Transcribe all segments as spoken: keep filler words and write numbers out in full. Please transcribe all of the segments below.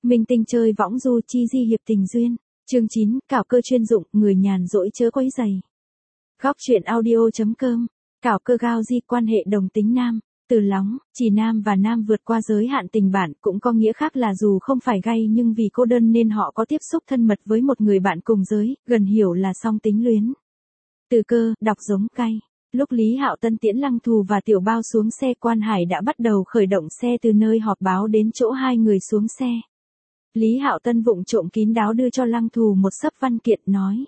Minh tinh chơi võng du chi di hiệp tình duyên. Chương chín, cảo cơ chuyên dụng, người nhàn rỗi chớ quấy rầy. Góc truyện audio.com. Cảo cơ gao di quan hệ đồng tính nam. Từ lóng, chỉ nam và nam vượt qua giới hạn tình bạn cũng có nghĩa khác là dù không phải gay nhưng vì cô đơn nên họ có tiếp xúc thân mật với một người bạn cùng giới, gần hiểu là song tính luyến. Từ cơ, đọc giống cay. Lúc Lý Hạo Tân tiễn Lăng Thù và Tiểu Bao xuống xe, Quan Hải đã bắt đầu khởi động xe từ nơi họp báo đến chỗ hai người xuống xe. Lý Hạo Tân vụng trộm kín đáo đưa cho Lăng Thù một xấp văn kiện nói.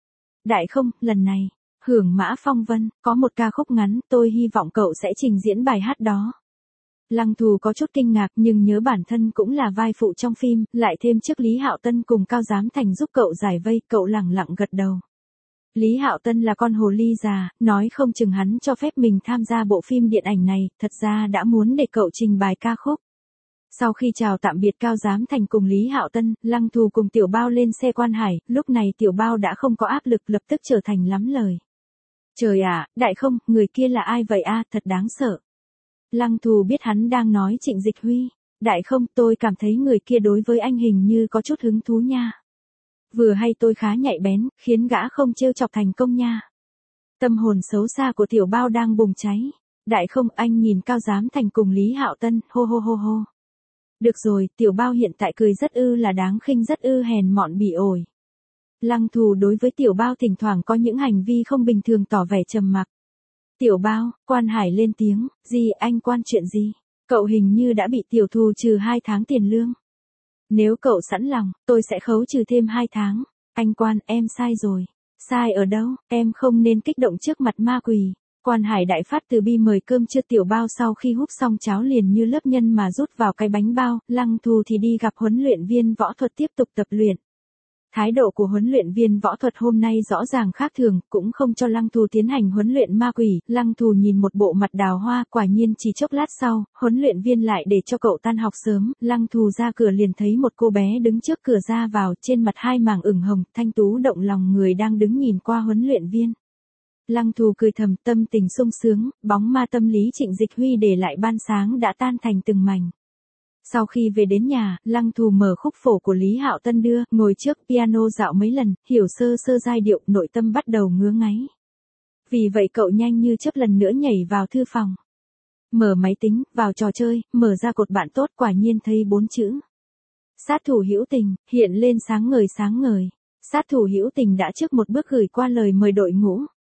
Đại không, lần này, hưởng Mã Phong Vân, có một ca khúc ngắn, tôi hy vọng cậu sẽ trình diễn bài hát đó. Lăng Thù có chút kinh ngạc nhưng nhớ bản thân cũng là vai phụ trong phim, lại thêm trước Lý Hạo Tân cùng Cao Giám Thành giúp cậu giải vây, cậu lẳng lặng gật đầu. Lý Hạo Tân là con hồ ly già, nói không chừng hắn cho phép mình tham gia bộ phim điện ảnh này, thật ra đã muốn để cậu trình bài ca khúc. Sau khi chào tạm biệt Cao Giám Thành cùng Lý Hạo Tân, Lăng Thù cùng Tiểu Bao lên xe Quan Hải, lúc này Tiểu Bao đã không có áp lực, lập tức trở thành lắm lời. Trời ạ, đại không, người kia là ai vậy a, thật đáng sợ. Lăng Thù biết hắn đang nói Trịnh Dịch Huy. Đại không, tôi cảm thấy người kia đối với anh hình như có chút hứng thú nha. Vừa hay tôi khá nhạy bén, khiến gã không trêu chọc thành công nha. Tâm hồn xấu xa của Tiểu Bao đang bùng cháy. Đại không, anh nhìn Cao Giám Thành cùng Lý Hạo Tân, hô hô hô hô. Được rồi, Tiểu Bao hiện tại cười rất ư là đáng khinh, rất ư hèn mọn bỉ ổi. Lăng Thù đối với Tiểu Bao thỉnh thoảng có những hành vi không bình thường tỏ vẻ trầm mặc. Tiểu Bao, Quan Hải lên tiếng, gì anh Quan chuyện gì? Cậu hình như đã bị Tiểu Thù trừ hai tháng tiền lương. Nếu cậu sẵn lòng, tôi sẽ khấu trừ thêm hai tháng. Anh Quan, em sai rồi. Sai ở đâu, em không nên kích động trước mặt ma quỷ. Quan Hải đại phát từ bi mời cơm trưa Tiểu Bao, sau khi húp xong cháo liền như lớp nhân mà rút vào cái bánh bao. Lăng Thù thì đi gặp huấn luyện viên võ thuật tiếp tục tập luyện. Thái độ của huấn luyện viên võ thuật hôm nay rõ ràng khác thường, cũng không cho Lăng Thù tiến hành huấn luyện ma quỷ. Lăng Thù nhìn một bộ mặt đào hoa, quả nhiên chỉ chốc lát sau, huấn luyện viên lại để cho cậu tan học sớm. Lăng Thù ra cửa liền thấy một cô bé đứng trước cửa ra vào, trên mặt hai mảng ửng hồng, thanh tú động lòng người đang đứng nhìn qua huấn luyện viên. Lăng Thù cười thầm, tâm tình sung sướng, bóng ma tâm lý Trịnh Dịch Huy để lại ban sáng đã tan thành từng mảnh. Sau khi về đến nhà, Lăng Thù mở khúc phổ của Lý Hạo Tân đưa, ngồi trước piano dạo mấy lần, hiểu sơ sơ giai điệu, nội tâm bắt đầu ngứa ngáy. Vì vậy cậu nhanh như chớp lần nữa nhảy vào thư phòng. Mở máy tính, vào trò chơi, mở ra cột bạn tốt, quả nhiên thấy bốn chữ. Sát thủ hữu tình, hiện lên sáng ngời sáng ngời. Sát thủ hữu tình đã trước một bước gửi qua lời mời đội ngũ.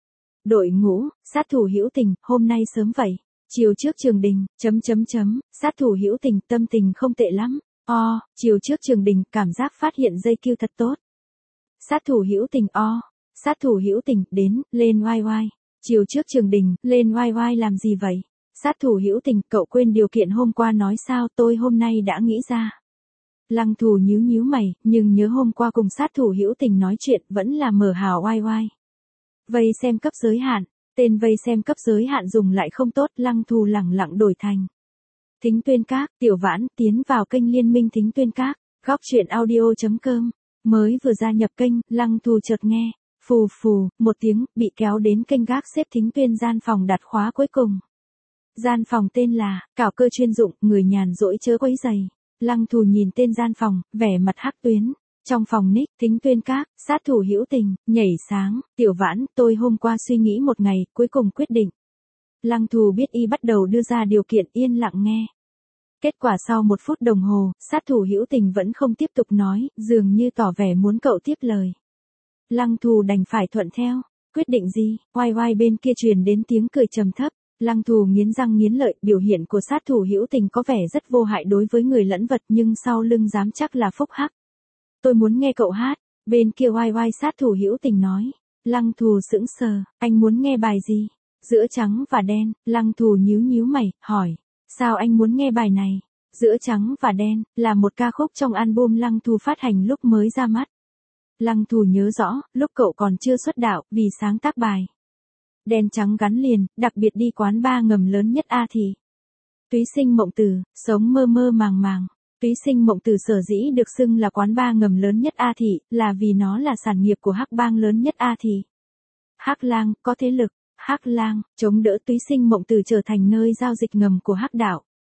Đội ngũ, sát thủ hữu tình, hôm nay sớm vậy. Chiều trước trường đình, chấm chấm chấm, sát thủ hữu tình, tâm tình không tệ lắm. O, chiều trước trường đình, cảm giác phát hiện dây kêu thật tốt. Sát thủ hữu tình o, sát thủ hữu tình, đến, lên oai oai. Chiều trước trường đình, lên oai oai làm gì vậy? Sát thủ hữu tình, cậu quên điều kiện hôm qua nói sao, tôi hôm nay đã nghĩ ra. Lăng Thù nhíu nhíu mày, nhưng nhớ hôm qua cùng sát thủ hữu tình nói chuyện vẫn là mở hào oai oai. Vây xem cấp giới hạn. Tên vây xem cấp giới hạn dùng lại không tốt, Lăng Thù lẳng lặng đổi thành Thính Tuyên Các. Tiểu Vãn, tiến vào kênh Liên minh Thính Tuyên Các. Góc truyện audio.com. Mới vừa gia nhập kênh, Lăng Thù chợt nghe, phù phù, một tiếng, bị kéo đến kênh gác xếp Thính Tuyên gian phòng đặt khóa cuối cùng. Gian phòng tên là, cảo cơ chuyên dụng, người nhàn rỗi chớ quấy rầy. Lăng Thù nhìn tên gian phòng, vẻ mặt hắc tuyến. Trong phòng nick, Thính Tuyên Các, sát thủ hữu tình, nhảy sáng, Tiểu Vãn, tôi hôm qua suy nghĩ một ngày, cuối cùng quyết định. Lăng Thù biết y bắt đầu đưa ra điều kiện, yên lặng nghe. Kết quả sau một phút đồng hồ, sát thủ hữu tình vẫn không tiếp tục nói, dường như tỏ vẻ muốn cậu tiếp lời. Lăng Thù đành phải thuận theo. Quyết định gì? Oai oai bên kia truyền đến tiếng cười trầm thấp. Lăng Thù nghiến răng nghiến lợi, biểu hiện của sát thủ hữu tình có vẻ rất vô hại đối với người lẫn vật, nhưng sau lưng dám chắc là phúc hắc. Tôi muốn nghe cậu hát. Bên kia oai oai sát thủ hữu tình nói. Lăng Thù sững sờ, anh muốn nghe bài gì? Giữa trắng và đen. Lăng Thù nhíu nhíu mày, hỏi. Sao anh muốn nghe bài này? Giữa trắng và đen, là một ca khúc trong album Lăng Thù phát hành lúc mới ra mắt. Lăng Thù nhớ rõ, lúc cậu còn chưa xuất đạo, vì sáng tác bài Đen trắng gắn liền, đặc biệt đi quán bar ngầm lớn nhất A Thị. Túy Sinh Mộng Tử, sống mơ mơ màng màng. Túy Sinh Mộng Tử sở dĩ được xưng là quán bar ngầm lớn nhất A Thị, là vì nó là sản nghiệp của Hắc Bang lớn nhất A Thị. Hắc Lang, có thế lực, Hắc Lang, chống đỡ Túy Sinh Mộng Tử trở thành nơi giao dịch ngầm của Hắc đạo.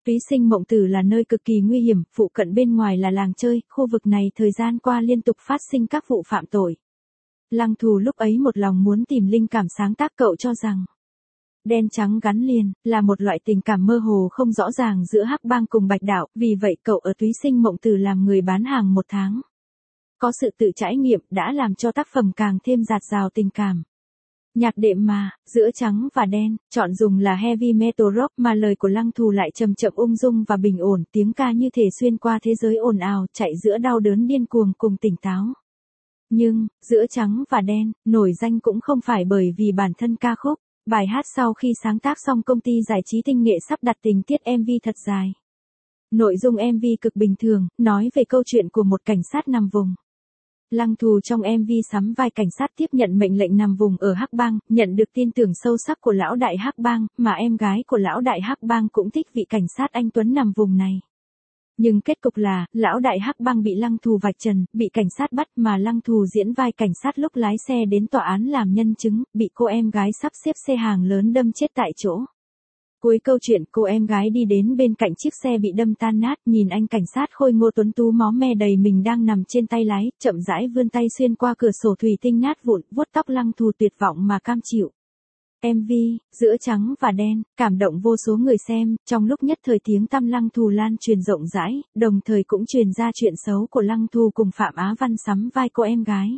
Túy Sinh Mộng Tử là nơi cực kỳ nguy hiểm, phụ cận bên ngoài là làng chơi, khu vực này thời gian qua liên tục phát sinh các vụ phạm tội. Lăng Thù lúc ấy một lòng muốn tìm linh cảm sáng tác, cậu cho rằng đen trắng gắn liền là một loại tình cảm mơ hồ không rõ ràng giữa Hắc Bang cùng Bạch Đạo, vì vậy cậu ở Túy Sinh Mộng Tử làm người bán hàng một tháng. Có sự tự trải nghiệm đã làm cho tác phẩm càng thêm dạt dào tình cảm. Nhạc đệm mà, giữa trắng và đen, chọn dùng là heavy metal rock mà lời của Lăng Thù lại chậm chậm ung dung và bình ổn, tiếng ca như thể xuyên qua thế giới ồn ào, chạy giữa đau đớn điên cuồng cùng tỉnh táo. Nhưng, giữa trắng và đen, nổi danh cũng không phải bởi vì bản thân ca khúc, bài hát sau khi sáng tác xong công ty giải trí Tinh Nghệ sắp đặt tình tiết em vê thật dài. Nội dung em vê cực bình thường, nói về câu chuyện của một cảnh sát nằm vùng. Lăng Thù trong em vê sắm vai cảnh sát tiếp nhận mệnh lệnh nằm vùng ở Hắc Bang, nhận được tin tưởng sâu sắc của lão đại Hắc Bang, mà em gái của lão đại Hắc Bang cũng thích vị cảnh sát anh tuấn nằm vùng này. Nhưng kết cục là, lão đại Hắc Bang bị Lăng Thù vạch trần, bị cảnh sát bắt, mà Lăng Thù diễn vai cảnh sát lúc lái xe đến tòa án làm nhân chứng, bị cô em gái sắp xếp xe hàng lớn đâm chết tại chỗ. Cuối câu chuyện, cô em gái đi đến bên cạnh chiếc xe bị đâm tan nát, nhìn anh cảnh sát khôi ngô tuấn tú máu me đầy mình đang nằm trên tay lái, chậm rãi vươn tay xuyên qua cửa sổ thủy tinh nát vụn, vuốt tóc Lăng Thù tuyệt vọng mà cam chịu. em vê, giữa trắng và đen, cảm động vô số người xem, trong lúc nhất thời tiếng tăm Lăng Thù lan truyền rộng rãi, đồng thời cũng truyền ra chuyện xấu của Lăng Thù cùng Phạm Á Văn sắm vai cô em gái.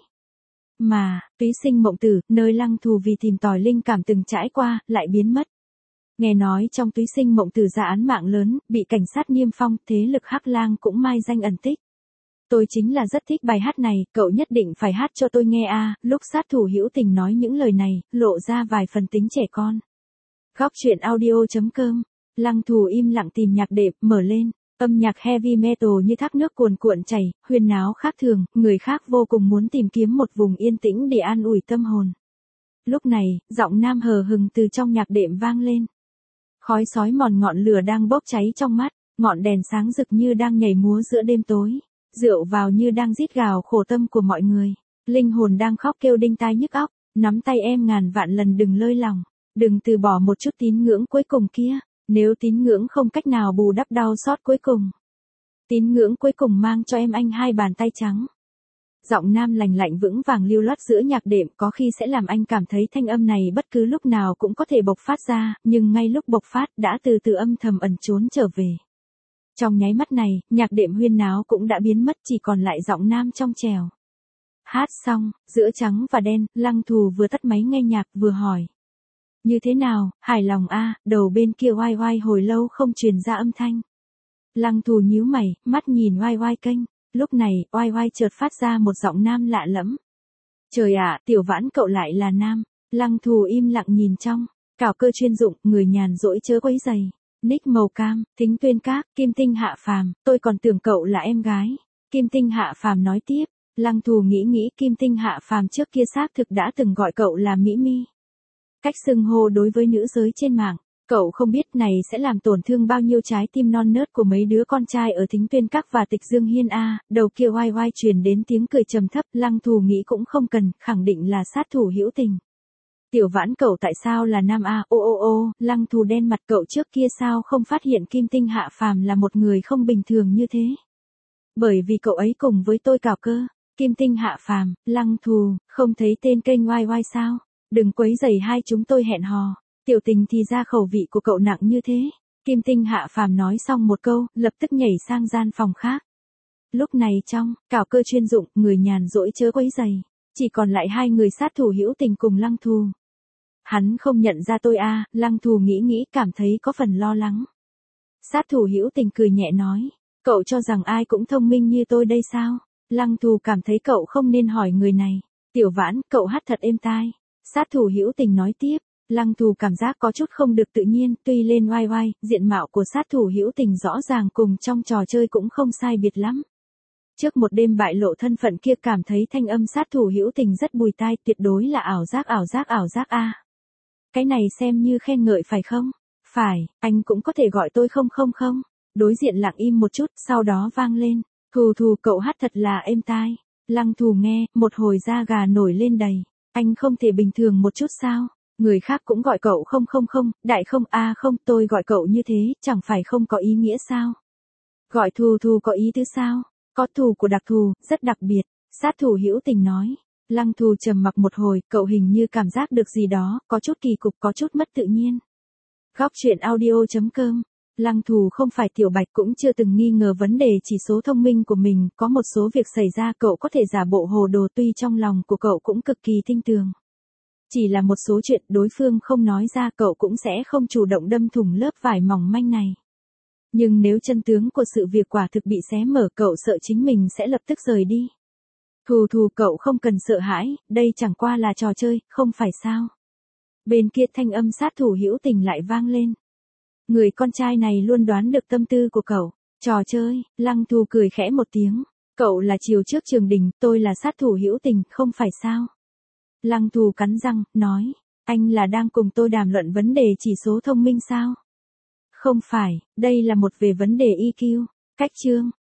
Mà, Túy Sinh Mộng Tử, nơi Lăng Thù vì tìm tòi linh cảm từng trải qua, lại biến mất. Nghe nói trong Túy Sinh Mộng Tử ra án mạng lớn, bị cảnh sát niêm phong, thế lực Hắc Lang cũng mai danh ẩn tích. Tôi chính là rất thích bài hát này, cậu nhất định phải hát cho tôi nghe a. Lúc sát thủ hữu tình nói những lời này, lộ ra vài phần tính trẻ con. Góc truyện audio chấm com, Lăng Thù im lặng tìm nhạc đệm, mở lên, âm nhạc heavy metal như thác nước cuồn cuộn chảy, huyền náo khác thường, người khác vô cùng muốn tìm kiếm một vùng yên tĩnh để an ủi tâm hồn. Lúc này, giọng nam hờ hừng từ trong nhạc đệm vang lên. Khói sói mòn ngọn lửa đang bốc cháy trong mắt, ngọn đèn sáng rực như đang nhảy múa giữa đêm tối, rượu vào như đang rít gào khổ tâm của mọi người, linh hồn đang khóc kêu đinh tai nhức óc, nắm tay em ngàn vạn lần đừng lơi lòng, đừng từ bỏ một chút tín ngưỡng cuối cùng kia, nếu tín ngưỡng không cách nào bù đắp đau xót cuối cùng. Tín ngưỡng cuối cùng mang cho em anh hai bàn tay trắng. Giọng nam lành lạnh vững vàng lưu loát giữa nhạc đệm có khi sẽ làm anh cảm thấy thanh âm này bất cứ lúc nào cũng có thể bộc phát ra, nhưng ngay lúc bộc phát đã từ từ âm thầm ẩn trốn trở về. Trong nháy mắt này, nhạc đệm huyên náo cũng đã biến mất, chỉ còn lại giọng nam trong trèo. Hát xong, giữa trắng và đen, Lăng Thù vừa tắt máy nghe nhạc vừa hỏi. Như thế nào, hài lòng a? Đầu bên kia oai oai hồi lâu không truyền ra âm thanh. Lăng Thù nhíu mày, mắt nhìn oai oai kênh. Lúc này, oai oai chợt phát ra một giọng nam lạ lẫm. Trời ạ, Tiểu Vãn cậu lại là nam. Lăng Thù im lặng nhìn trong. Cào cơ chuyên dụng, người nhàn rỗi chớ quấy giày. Nick màu cam, Thính Tuyên Các, Kim Tinh Hạ Phàm, tôi còn tưởng cậu là em gái. Kim Tinh Hạ Phàm nói tiếp. Lăng Thù nghĩ nghĩ Kim Tinh Hạ Phàm trước kia xác thực đã từng gọi cậu là Mỹ Mi. Cách xưng hô đối với nữ giới trên mạng. Cậu không biết này sẽ làm tổn thương bao nhiêu trái tim non nớt của mấy đứa con trai ở Thính Tuyên Các và Tịch Dương Hiên a. À, đầu kia oai oai truyền đến tiếng cười trầm thấp, Lăng Thù nghĩ cũng không cần, khẳng định là sát thủ hữu tình. Tiểu Vãn cậu tại sao là nam a? À? Ô ô ô, Lăng Thù đen mặt, cậu trước kia sao không phát hiện Kim Tinh Hạ Phàm là một người không bình thường như thế? Bởi vì cậu ấy cùng với tôi cào cơ. Kim Tinh Hạ Phàm, Lăng Thù, không thấy tên kênh oai oai sao? Đừng quấy rầy hai chúng tôi hẹn hò. Tiểu Tình thì ra khẩu vị của cậu nặng như thế. Kim Tinh Hạ Phàm nói xong một câu, lập tức nhảy sang gian phòng khác. Lúc này trong, cào cơ chuyên dụng, người nhàn rỗi chớ quấy giày. Chỉ còn lại hai người sát thủ hữu tình cùng Lăng Thù. Hắn không nhận ra tôi a. À, Lăng Thù nghĩ nghĩ cảm thấy có phần lo lắng. Sát thủ hữu tình cười nhẹ nói. Cậu cho rằng ai cũng thông minh như tôi đây sao? Lăng Thù cảm thấy cậu không nên hỏi người này. Tiểu Vãn, cậu hát thật êm tai. Sát thủ hữu tình nói tiếp. Lăng Thù cảm giác có chút không được tự nhiên, tuy lên oai oai, diện mạo của sát thủ hữu tình rõ ràng cùng trong trò chơi cũng không sai biệt lắm. Trước một đêm bại lộ thân phận kia cảm thấy thanh âm sát thủ hữu tình rất bùi tai, tuyệt đối là ảo giác ảo giác ảo giác a. Cái này xem như khen ngợi phải không? Phải, anh cũng có thể gọi tôi không không không. Đối diện lặng im một chút, sau đó vang lên. Thù Thù cậu hát thật là êm tai. Lăng Thù nghe, một hồi da gà nổi lên đầy. Anh không thể bình thường một chút sao? Người khác cũng gọi cậu không không không, đại không a không, tôi gọi cậu như thế, chẳng phải không có ý nghĩa sao? Gọi Thù Thù có ý tứ sao? Có thù của đặc thù, rất đặc biệt, sát thủ hữu tình nói. Lăng Thù trầm mặc một hồi, cậu hình như cảm giác được gì đó, có chút kỳ cục, có chút mất tự nhiên. Góc truyện audio.com. Lăng Thù không phải Tiểu Bạch, cũng chưa từng nghi ngờ vấn đề chỉ số thông minh của mình, có một số việc xảy ra cậu có thể giả bộ hồ đồ, tuy trong lòng của cậu cũng cực kỳ tinh tường. Chỉ là một số chuyện đối phương không nói ra, cậu cũng sẽ không chủ động đâm thủng lớp vải mỏng manh này. Nhưng nếu chân tướng của sự việc quả thực bị xé mở, cậu sợ chính mình sẽ lập tức rời đi. Thù Thù, cậu không cần sợ hãi, đây chẳng qua là trò chơi, không phải sao? Bên kia thanh âm sát thủ hữu tình lại vang lên. Người con trai này luôn đoán được tâm tư của cậu. Trò chơi, Lăng Thù cười khẽ một tiếng. Cậu là chiều trước trường đình, tôi là sát thủ hữu tình, không phải sao? Lăng Thù cắn răng, nói. Anh là đang cùng tôi đàm luận vấn đề chỉ số thông minh sao? Không phải, đây là một về vấn đề i kiu. Cách chương.